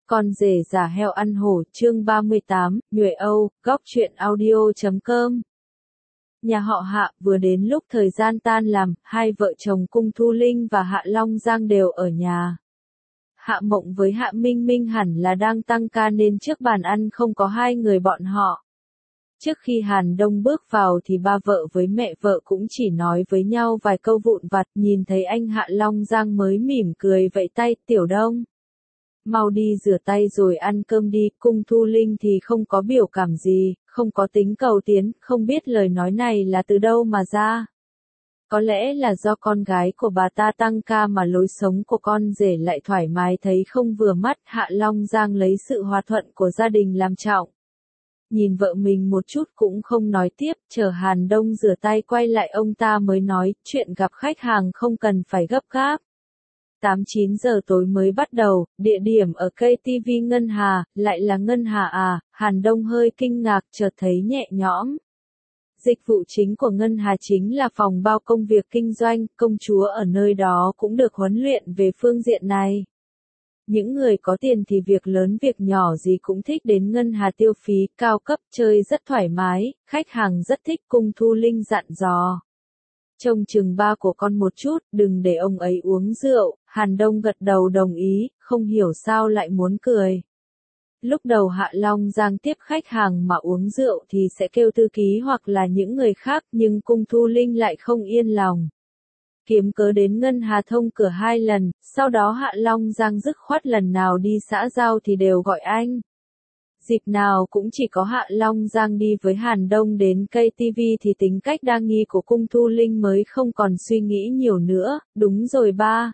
Con rể giả heo ăn hổ, chương 38, Nhuệ Âu, góc truyện audio.com. Nhà họ Hạ, vừa đến lúc thời gian tan làm, hai vợ chồng Cung Thu Linh và Hạ Long Giang đều ở nhà. Hạ Mộng với Hạ Minh Minh hẳn là đang tăng ca nên trước bàn ăn không có hai người bọn họ. Trước khi Hàn Đông bước vào thì ba vợ với mẹ vợ cũng chỉ nói với nhau vài câu vụn vặt, nhìn thấy anh Hạ Long Giang mới mỉm cười vẫy tay, Tiểu Đông. Mau đi rửa tay rồi ăn cơm đi. Cung Thu Linh thì không có biểu cảm gì, không có tính cầu tiến, không biết lời nói này là từ đâu mà ra. Có lẽ là do con gái của bà ta tăng ca mà lối sống của con rể lại thoải mái thấy không vừa mắt. Hạ Long Giang lấy sự hòa thuận của gia đình làm trọng. Nhìn vợ mình một chút cũng không nói tiếp, chờ Hàn Đông rửa tay quay lại ông ta mới nói, chuyện gặp khách hàng không cần phải gấp gáp. 8-9 giờ tối mới bắt đầu, địa điểm ở KTV Ngân Hà, lại là Ngân Hà à? Hàn Đông hơi kinh ngạc chợt thấy nhẹ nhõm. Dịch vụ chính của Ngân Hà chính là phòng bao công việc kinh doanh, công chúa ở nơi đó cũng được huấn luyện về phương diện này. Những người có tiền thì việc lớn việc nhỏ gì cũng thích đến Ngân Hà tiêu phí, cao cấp, chơi rất thoải mái, khách hàng rất thích. Cung Thu Linh dặn dò. Trông chừng ba của con một chút, đừng để ông ấy uống rượu. Hàn Đông gật đầu đồng ý, không hiểu sao lại muốn cười. Lúc đầu Hạ Long Giang tiếp khách hàng mà uống rượu thì sẽ kêu thư ký hoặc là những người khác, nhưng Cung Thu Linh lại không yên lòng. Kiếm cớ đến Ngân Hà thông cửa 2 lần, sau đó Hạ Long Giang dứt khoát lần nào đi xã giao thì đều gọi anh. Dịp nào cũng chỉ có Hạ Long Giang đi với Hàn Đông đến KTV thì tính cách đa nghi của Cung Thu Linh mới không còn suy nghĩ nhiều nữa. Đúng rồi ba.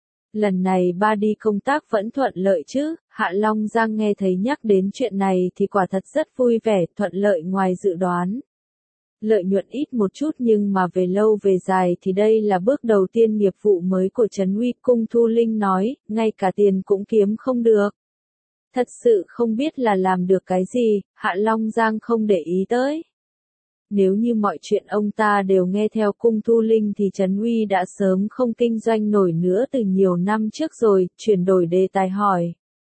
Lần này ba đi công tác vẫn thuận lợi chứ? Hạ Long Giang nghe thấy nhắc đến chuyện này thì quả thật rất vui vẻ, thuận lợi ngoài dự đoán. Lợi nhuận ít một chút nhưng mà về lâu về dài thì đây là bước đầu tiên nghiệp vụ mới của Trấn Uy. Cung Thu Linh nói, ngay cả tiền cũng kiếm không được. Thật sự không biết là làm được cái gì, Hạ Long Giang không để ý tới. Nếu như mọi chuyện ông ta đều nghe theo Cung Thu Linh thì Trấn Uy đã sớm không kinh doanh nổi nữa từ nhiều năm trước rồi. Chuyển đổi đề tài hỏi.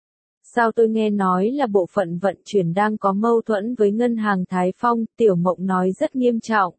Sao tôi nghe nói là bộ phận vận chuyển đang có mâu thuẫn với ngân hàng Thái Phong? Tiểu Mộng nói rất nghiêm trọng.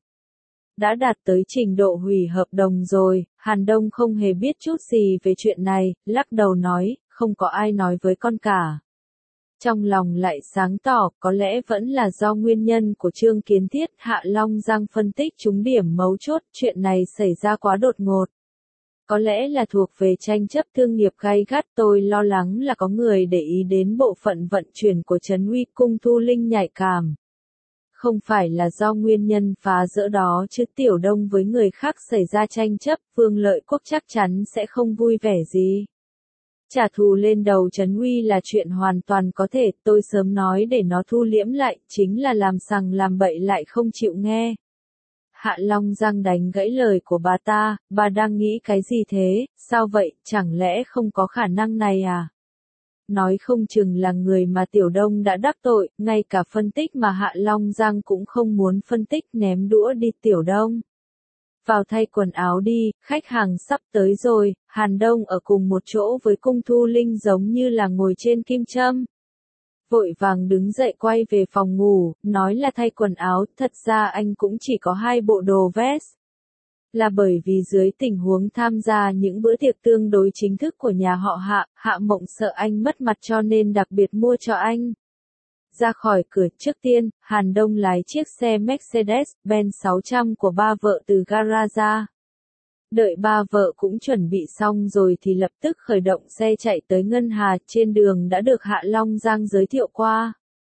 Đã đạt tới trình độ hủy hợp đồng rồi. Hàn Đông không hề biết chút gì về chuyện này, lắc đầu nói, không có ai nói với con cả. Trong lòng lại sáng tỏ, có lẽ vẫn là do nguyên nhân của Trương Kiến Thiết. Hạ Long Giang phân tích trúng điểm mấu chốt, chuyện này xảy ra quá đột ngột. Có lẽ là thuộc về tranh chấp thương nghiệp gay gắt, tôi lo lắng là có người để ý đến bộ phận vận chuyển của Trấn Uy. Cung Thu Linh nhạy cảm. Không phải là do nguyên nhân phá rỡ đó chứ Tiểu Đông với người khác xảy ra tranh chấp, Vương Lợi Quốc chắc chắn sẽ không vui vẻ gì. Trả thù lên đầu Trấn Uy là chuyện hoàn toàn có thể, tôi sớm nói để nó thu liễm lại, chính là làm sằng làm bậy lại không chịu nghe. Hạ Long Giang đánh gãy lời của bà ta, bà đang nghĩ cái gì thế, sao vậy, chẳng lẽ không có khả năng này à? Nói không chừng là người mà Tiểu Đông đã đắc tội, ngay cả phân tích mà Hạ Long Giang cũng không muốn phân tích, ném đũa đi. Tiểu Đông. Vào thay quần áo đi, khách hàng sắp tới rồi. Hàn Đông ở cùng một chỗ với Cung Thu Linh giống như là ngồi trên kim châm. Vội vàng đứng dậy quay về phòng ngủ, nói là thay quần áo, thật ra anh cũng chỉ có 2 bộ đồ vest. Là bởi vì dưới tình huống tham gia những bữa tiệc tương đối chính thức của nhà họ Hạ, Hạ Mộng sợ anh mất mặt cho nên đặc biệt mua cho anh. Ra khỏi cửa trước tiên, Hàn Đông lái chiếc xe Mercedes-Benz 600 của ba vợ từ gara ra. Đợi ba vợ cũng chuẩn bị xong rồi thì lập tức khởi động xe chạy tới Ngân Hà, trên đường đã được Hạ Long Giang giới thiệu qua.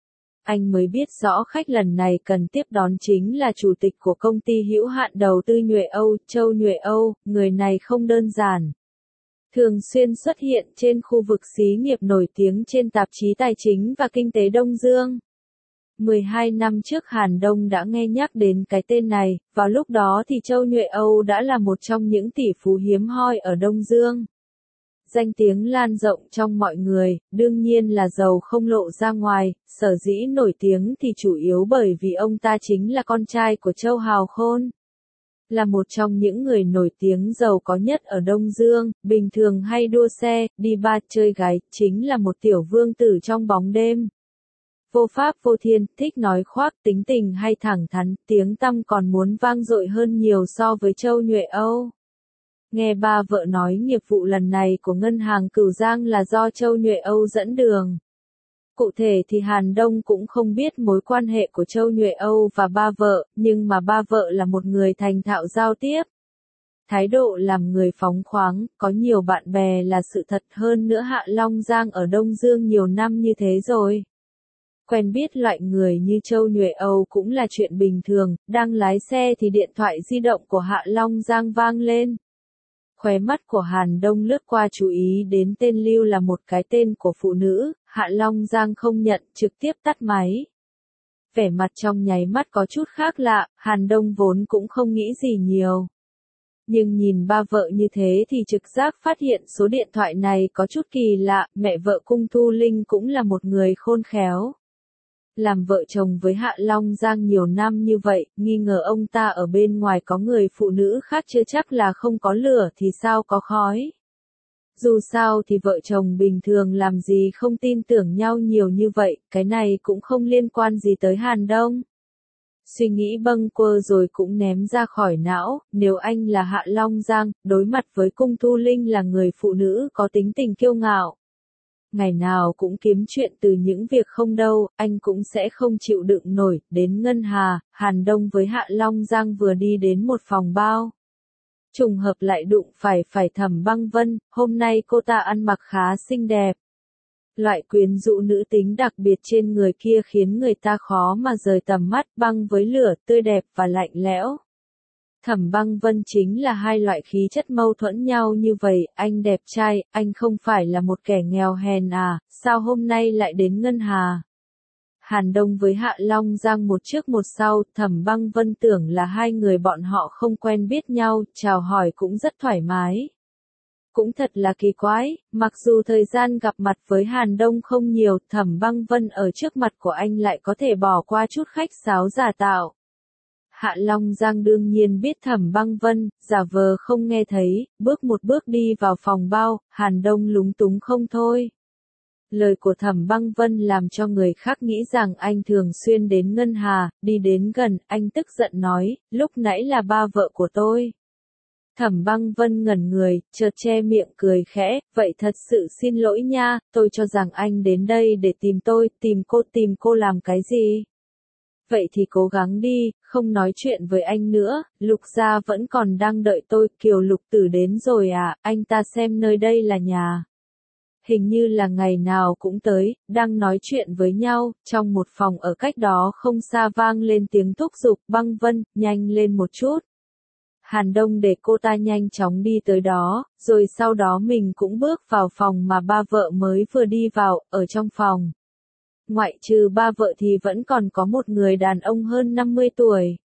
Anh mới biết rõ khách lần này cần tiếp đón chính là chủ tịch của công ty hữu hạn đầu tư Nhuệ Âu, Châu Nhuệ Âu, người này không đơn giản. Thường xuyên xuất hiện trên khu vực xí nghiệp nổi tiếng trên tạp chí Tài chính và Kinh tế Đông Dương. 12 năm trước Hàn Đông đã nghe nhắc đến cái tên này, vào lúc đó thì Châu Nhuệ Âu đã là một trong những tỷ phú hiếm hoi ở Đông Dương. Danh tiếng lan rộng trong mọi người, đương nhiên là giàu không lộ ra ngoài, sở dĩ nổi tiếng thì chủ yếu bởi vì ông ta chính là con trai của Châu Hào Khôn. Là một trong những người nổi tiếng giàu có nhất ở Đông Dương, bình thường hay đua xe, đi bar chơi gái, chính là một tiểu vương tử trong bóng đêm. Vô pháp vô thiên, thích nói khoác, tính tình hay thẳng thắn, tiếng tăm còn muốn vang dội hơn nhiều so với Châu Nhuệ Âu. Nghe ba vợ nói nghiệp vụ lần này của ngân hàng Cửu Giang là do Châu Nhuệ Âu dẫn đường. Cụ thể thì Hàn Đông cũng không biết mối quan hệ của Châu Nhuệ Âu và ba vợ, nhưng mà ba vợ là một người thành thạo giao tiếp. Thái độ làm người phóng khoáng, có nhiều bạn bè là sự thật, hơn nữa Hạ Long Giang ở Đông Dương nhiều năm như thế rồi. Quen biết loại người như Châu Nhuệ Âu cũng là chuyện bình thường, đang lái xe thì điện thoại di động của Hạ Long Giang vang lên. Khóe mắt của Hàn Đông lướt qua chú ý đến tên Lưu là một cái tên của phụ nữ, Hạ Long Giang không nhận, trực tiếp tắt máy. Vẻ mặt trong nháy mắt có chút khác lạ, Hàn Đông vốn cũng không nghĩ gì nhiều. Nhưng nhìn ba vợ như thế thì trực giác phát hiện số điện thoại này có chút kỳ lạ, mẹ vợ Cung Thu Linh cũng là một người khôn khéo. Làm vợ chồng với Hạ Long Giang nhiều năm như vậy, nghi ngờ ông ta ở bên ngoài có người phụ nữ khác chưa chắc là không có lửa thì sao có khói. Dù sao thì vợ chồng bình thường làm gì không tin tưởng nhau nhiều như vậy, cái này cũng không liên quan gì tới Hàn Đông. Suy nghĩ bâng quơ rồi cũng ném ra khỏi não, nếu anh là Hạ Long Giang, đối mặt với Cung Thu Linh là người phụ nữ có tính tình kiêu ngạo. Ngày nào cũng kiếm chuyện từ những việc không đâu, anh cũng sẽ không chịu đựng nổi. Đến ngân hà, Hàn Đông với Hạ Long Giang vừa đi đến một phòng bao. Trùng hợp lại đụng phải Thẩm Băng Vân, hôm nay cô ta ăn mặc khá xinh đẹp. Loại quyến rũ nữ tính đặc biệt trên người kia khiến người ta khó mà rời tầm mắt, băng với lửa, tươi đẹp và lạnh lẽo. Thẩm Băng Vân chính là hai loại khí chất mâu thuẫn nhau như vậy, anh đẹp trai, anh không phải là một kẻ nghèo hèn à, sao hôm nay lại đến ngân hà? Hàn Đông với Hạ Long Giang một trước một sau, Thẩm Băng Vân tưởng là hai người bọn họ không quen biết nhau, chào hỏi cũng rất thoải mái. Cũng thật là kỳ quái, mặc dù thời gian gặp mặt với Hàn Đông không nhiều, Thẩm Băng Vân ở trước mặt của anh lại có thể bỏ qua chút khách sáo giả tạo. Hạ Long Giang đương nhiên biết Thẩm Băng Vân, giả vờ không nghe thấy, bước một bước đi vào phòng bao, Hàn Đông lúng túng không thôi. Lời của Thẩm Băng Vân làm cho người khác nghĩ rằng anh thường xuyên đến ngân hà, đi đến gần, anh tức giận nói, lúc nãy là ba vợ của tôi. Thẩm Băng Vân ngẩn người, chợt che miệng cười khẽ, vậy thật sự xin lỗi nha, tôi cho rằng anh đến đây để tìm tôi, tìm cô làm cái gì? Vậy thì cố gắng đi, không nói chuyện với anh nữa, Lục gia vẫn còn đang đợi tôi, Kiều Lục Tử đến rồi à, anh ta xem nơi đây là nhà. Hình như là ngày nào cũng tới, đang nói chuyện với nhau, trong một phòng ở cách đó không xa vang lên tiếng thúc giục, Băng Vân, nhanh lên một chút. Hàn Đông để cô ta nhanh chóng đi tới đó, rồi sau đó mình cũng bước vào phòng mà ba vợ mới vừa đi vào, ở trong phòng. Ngoại trừ ba vợ thì vẫn còn có một người đàn ông hơn 50 tuổi.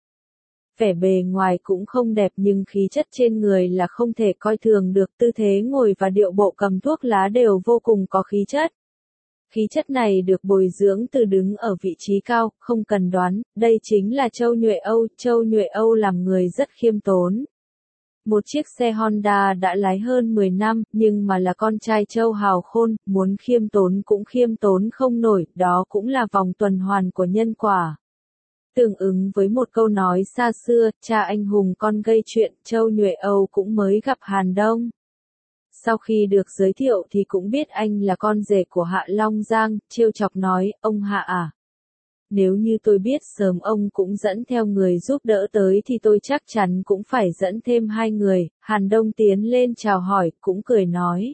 Vẻ bề ngoài cũng không đẹp nhưng khí chất trên người là không thể coi thường được, tư thế ngồi và điệu bộ cầm thuốc lá đều vô cùng có khí chất. Khí chất này được bồi dưỡng từ đứng ở vị trí cao, không cần đoán, đây chính là Châu Nhuệ Âu. Châu Nhuệ Âu làm người rất khiêm tốn. Một chiếc xe Honda đã lái hơn 10 năm, nhưng mà là con trai Châu hào khôn, muốn khiêm tốn cũng khiêm tốn không nổi, đó cũng là vòng tuần hoàn của nhân quả. Tương ứng với một câu nói xa xưa, cha anh hùng con gây chuyện, Châu Nhuệ Âu cũng mới gặp Hàn Đông. Sau khi được giới thiệu thì cũng biết anh là con rể của Hạ Long Giang, trêu chọc nói, ông Hạ à? Nếu như tôi biết sớm ông cũng dẫn theo người giúp đỡ tới thì tôi chắc chắn cũng phải dẫn thêm hai người. Hàn Đông tiến lên chào hỏi, cũng cười nói.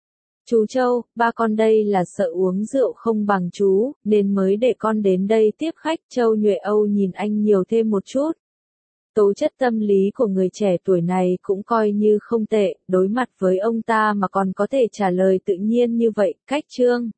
Chú Châu, ba con đây là sợ uống rượu không bằng chú, nên mới để con đến đây tiếp khách. Châu Nhuệ Âu nhìn anh nhiều thêm một chút. Tố chất tâm lý của người trẻ tuổi này cũng coi như không tệ, đối mặt với ông ta mà còn có thể trả lời tự nhiên như vậy, cách trương.